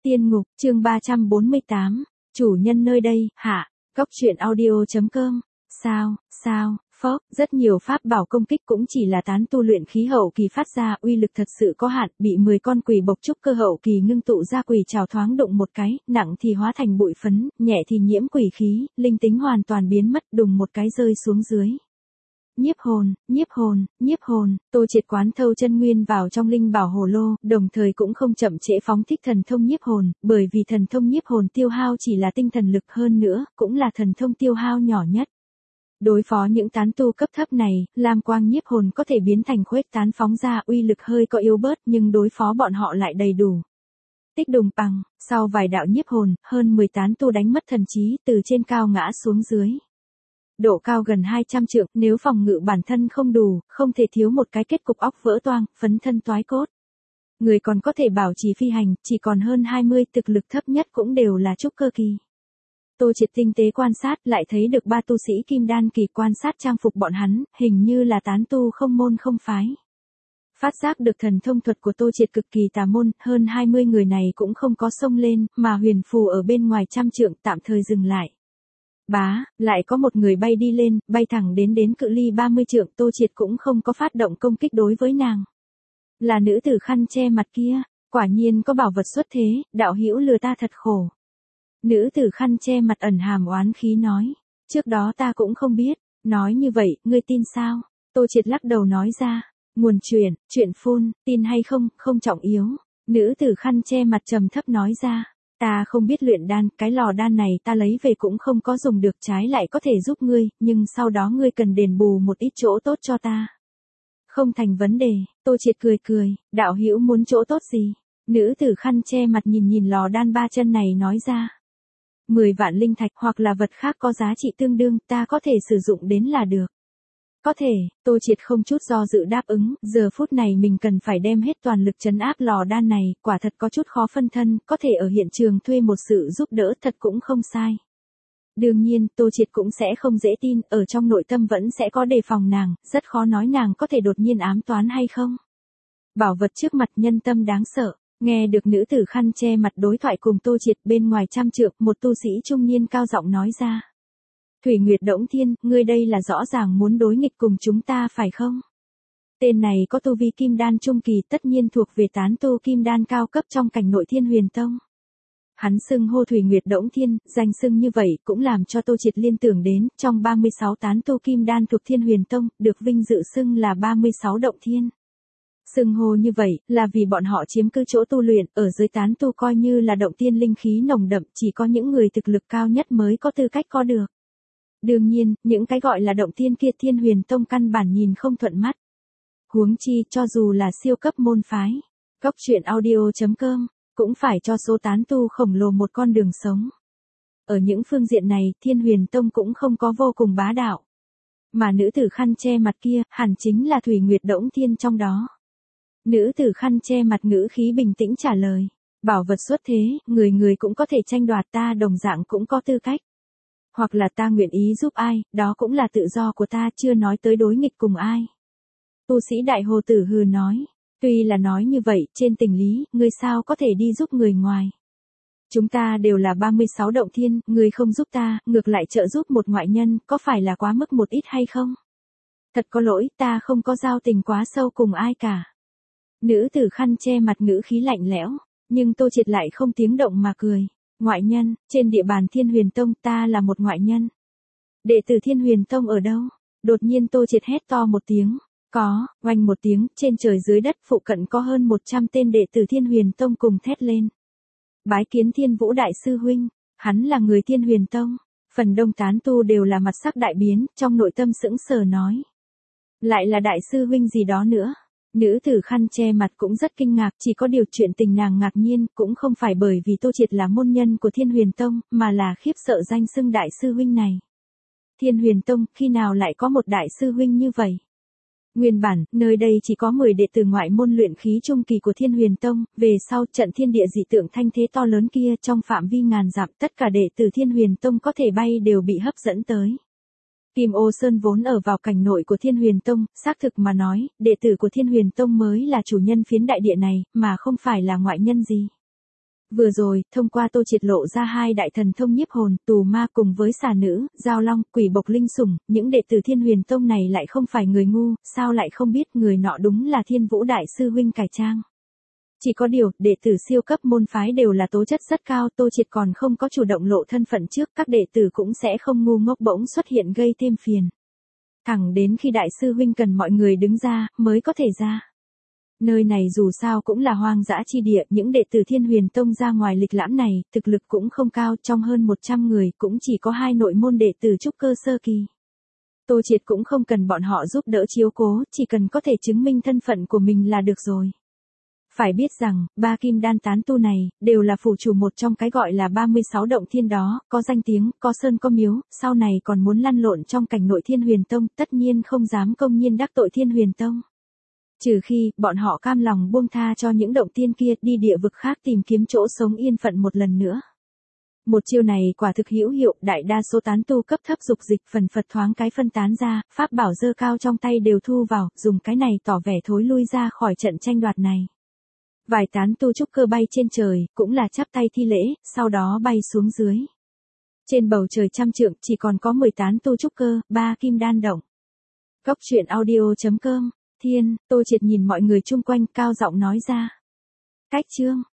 Tiên ngục, chương 348, chủ nhân nơi đây, hạ, góc truyện audio.com, sao, phốc, rất nhiều pháp bảo công kích cũng chỉ là tán tu luyện khí hậu kỳ phát ra, uy lực thật sự có hạn, bị 10 con quỷ bộc trúc cơ hậu kỳ ngưng tụ ra quỷ trảo thoáng động một cái, nặng thì hóa thành bụi phấn, nhẹ thì nhiễm quỷ khí, linh tính hoàn toàn biến mất, đùng một cái rơi xuống dưới. Nhiếp hồn, Tô Triệt quán thâu chân nguyên vào trong linh bảo hồ lô, đồng thời cũng không chậm trễ phóng thích thần thông nhiếp hồn, bởi vì thần thông nhiếp hồn tiêu hao chỉ là tinh thần lực hơn nữa, cũng là thần thông tiêu hao nhỏ nhất. Đối phó những tán tu cấp thấp này, lam quang nhiếp hồn có thể biến thành khuếch tán phóng ra, uy lực hơi có yếu bớt nhưng đối phó bọn họ lại đầy đủ. Tích đùng bằng, sau vài đạo nhiếp hồn, hơn 10 tán tu đánh mất thần trí, từ trên cao ngã xuống dưới. Độ cao gần 200 trượng, nếu phòng ngự bản thân không đủ, không thể thiếu một cái kết cục óc vỡ toang, phấn thân toái cốt. Người còn có thể bảo trì phi hành, chỉ còn hơn 20, thực lực thấp nhất cũng đều là trúc cơ kỳ. Tô Triệt tinh tế quan sát, lại thấy được 3 tu sĩ kim đan kỳ, quan sát trang phục bọn hắn, hình như là tán tu không môn không phái. Phát giác được thần thông thuật của Tô Triệt cực kỳ tà môn, hơn 20 người này cũng không có xông lên, mà huyền phù ở bên ngoài trăm trượng tạm thời dừng lại. Lại có một người bay đi lên, bay thẳng đến cự ly 30 trượng, Tô Triệt cũng không có phát động công kích đối với nàng. Là nữ tử khăn che mặt kia, quả nhiên có bảo vật xuất thế, đạo hữu lừa ta thật khổ. Nữ tử khăn che mặt ẩn hàm oán khí nói, trước đó ta cũng không biết, nói như vậy, ngươi tin sao? Tô Triệt lắc đầu nói ra, nguồn chuyện phun, tin hay không, không trọng yếu. Nữ tử khăn che mặt trầm thấp nói ra. Ta không biết luyện đan, cái lò đan này ta lấy về cũng không có dùng được, trái lại có thể giúp ngươi, nhưng sau đó ngươi cần đền bù một ít chỗ tốt cho ta. Không thành vấn đề, Tô Triệt cười, đạo hữu muốn chỗ tốt gì? Nữ tử khăn che mặt nhìn lò đan 3 chân này nói ra. 10 vạn linh thạch hoặc là vật khác có giá trị tương đương, ta có thể sử dụng đến là được. Có thể, Tô Triệt không chút do dự đáp ứng, giờ phút này mình cần phải đem hết toàn lực trấn áp lò đan này, quả thật có chút khó phân thân, có thể ở hiện trường thuê một sự giúp đỡ thật cũng không sai. Đương nhiên, Tô Triệt cũng sẽ không dễ tin, ở trong nội tâm vẫn sẽ có đề phòng nàng, rất khó nói nàng có thể đột nhiên ám toán hay không. Bảo vật trước mặt nhân tâm đáng sợ, nghe được nữ tử khăn che mặt đối thoại cùng Tô Triệt, bên ngoài trăm trượng, một tu sĩ trung niên cao giọng nói ra. Thủy Nguyệt Đổng Thiên, ngươi đây là rõ ràng muốn đối nghịch cùng chúng ta phải không? Tên này có tu vi kim đan trung kỳ, tất nhiên thuộc về tán tu kim đan cao cấp trong cảnh nội Thiên Huyền Tông. Hắn xưng hô Thủy Nguyệt Đổng Thiên, danh xưng như vậy cũng làm cho Tô Triệt liên tưởng đến, trong 36 tán tu kim đan thuộc Thiên Huyền Tông, được vinh dự xưng là 36 động thiên. Xưng hô như vậy, là vì bọn họ chiếm cứ chỗ tu luyện, ở dưới tán tu coi như là động thiên linh khí nồng đậm, chỉ có những người thực lực cao nhất mới có tư cách có được. Đương nhiên, những cái gọi là động thiên kia Thiên Huyền Tông căn bản nhìn không thuận mắt. Huống chi, cho dù là siêu cấp môn phái, góc truyện audio.com, cũng phải cho số tán tu khổng lồ một con đường sống. Ở những phương diện này, Thiên Huyền Tông cũng không có vô cùng bá đạo. Mà nữ tử khăn che mặt kia, hẳn chính là Thủy Nguyệt Đổng Thiên trong đó. Nữ tử khăn che mặt ngữ khí bình tĩnh trả lời. Bảo vật xuất thế, người cũng có thể tranh đoạt, ta đồng dạng cũng có tư cách. Hoặc là ta nguyện ý giúp ai, đó cũng là tự do của ta, chưa nói tới đối nghịch cùng ai. Tu sĩ Đại Hồ Tử hừ nói. Tuy là nói như vậy, trên tình lý, ngươi sao có thể đi giúp người ngoài. Chúng ta đều là 36 động thiên, ngươi không giúp ta, ngược lại trợ giúp một ngoại nhân, có phải là quá mức một ít hay không? Thật có lỗi, ta không có giao tình quá sâu cùng ai cả. Nữ tử khăn che mặt ngữ khí lạnh lẽo, nhưng Tô Triệt lại không tiếng động mà cười. Ngoại nhân, trên địa bàn Thiên Huyền Tông ta là một ngoại nhân. Đệ tử Thiên Huyền Tông ở đâu? Đột nhiên Tô Triệt hét to một tiếng. Có, oanh một tiếng, trên trời dưới đất phụ cận có hơn 100 tên đệ tử Thiên Huyền Tông cùng thét lên. Bái kiến Thiên Vũ Đại Sư Huynh, hắn là người Thiên Huyền Tông. Phần đông tán tu đều là mặt sắc đại biến, trong nội tâm sững sờ nói. Lại là Đại Sư Huynh gì đó nữa. Nữ tử khăn che mặt cũng rất kinh ngạc, chỉ có điều chuyện tình nàng ngạc nhiên, cũng không phải bởi vì Tô Triệt là môn nhân của Thiên Huyền Tông, mà là khiếp sợ danh xưng Đại Sư Huynh này. Thiên Huyền Tông, khi nào lại có một Đại Sư Huynh như vậy? Nguyên bản, nơi đây chỉ có 10 đệ tử ngoại môn luyện khí trung kỳ của Thiên Huyền Tông, về sau trận thiên địa dị tượng thanh thế to lớn kia trong phạm vi ngàn dặm, tất cả đệ tử Thiên Huyền Tông có thể bay đều bị hấp dẫn tới. Kim Ô Sơn vốn ở vào cảnh nội của Thiên Huyền Tông, xác thực mà nói, đệ tử của Thiên Huyền Tông mới là chủ nhân phiến đại địa này, mà không phải là ngoại nhân gì. Vừa rồi, thông qua Tô Triệt lộ ra hai đại thần thông nhiếp hồn, tù ma cùng với xà nữ, giao long, quỷ bộc linh sủng, những đệ tử Thiên Huyền Tông này lại không phải người ngu, sao lại không biết người nọ đúng là Thiên Vũ Đại Sư Huynh cải trang. Chỉ có điều, đệ tử siêu cấp môn phái đều là tố chất rất cao, Tô Triệt còn không có chủ động lộ thân phận trước, các đệ tử cũng sẽ không ngu ngốc bỗng xuất hiện gây thêm phiền. Thẳng đến khi Đại Sư Huynh cần mọi người đứng ra, mới có thể ra. Nơi này dù sao cũng là hoang dã chi địa, những đệ tử Thiên Huyền Tông ra ngoài lịch lãm này, thực lực cũng không cao, trong hơn 100 người, cũng chỉ có 2 nội môn đệ tử trúc cơ sơ kỳ. Tô Triệt cũng không cần bọn họ giúp đỡ chiếu cố, chỉ cần có thể chứng minh thân phận của mình là được rồi. Phải biết rằng, ba kim đan tán tu này, đều là phủ chủ một trong cái gọi là 36 động thiên đó, có danh tiếng, có sơn có miếu, sau này còn muốn lăn lộn trong cảnh nội Thiên Huyền Tông, tất nhiên không dám công nhiên đắc tội Thiên Huyền Tông. Trừ khi, bọn họ cam lòng buông tha cho những động tiên kia đi địa vực khác tìm kiếm chỗ sống yên phận một lần nữa. Một chiêu này quả thực hữu hiệu, đại đa số tán tu cấp thấp dục dịch phần phật thoáng cái phân tán ra, pháp bảo dơ cao trong tay đều thu vào, dùng cái này tỏ vẻ thối lui ra khỏi trận tranh đoạt này. Vài tán tu trúc cơ bay trên trời, cũng là chắp tay thi lễ, sau đó bay xuống dưới. Trên bầu trời trăm trượng, chỉ còn có 10 tán tu trúc cơ, 3 kim đan động. Góc truyện audio.com, Thiên, Tô Triệt nhìn mọi người chung quanh cao giọng nói ra. Cách chương.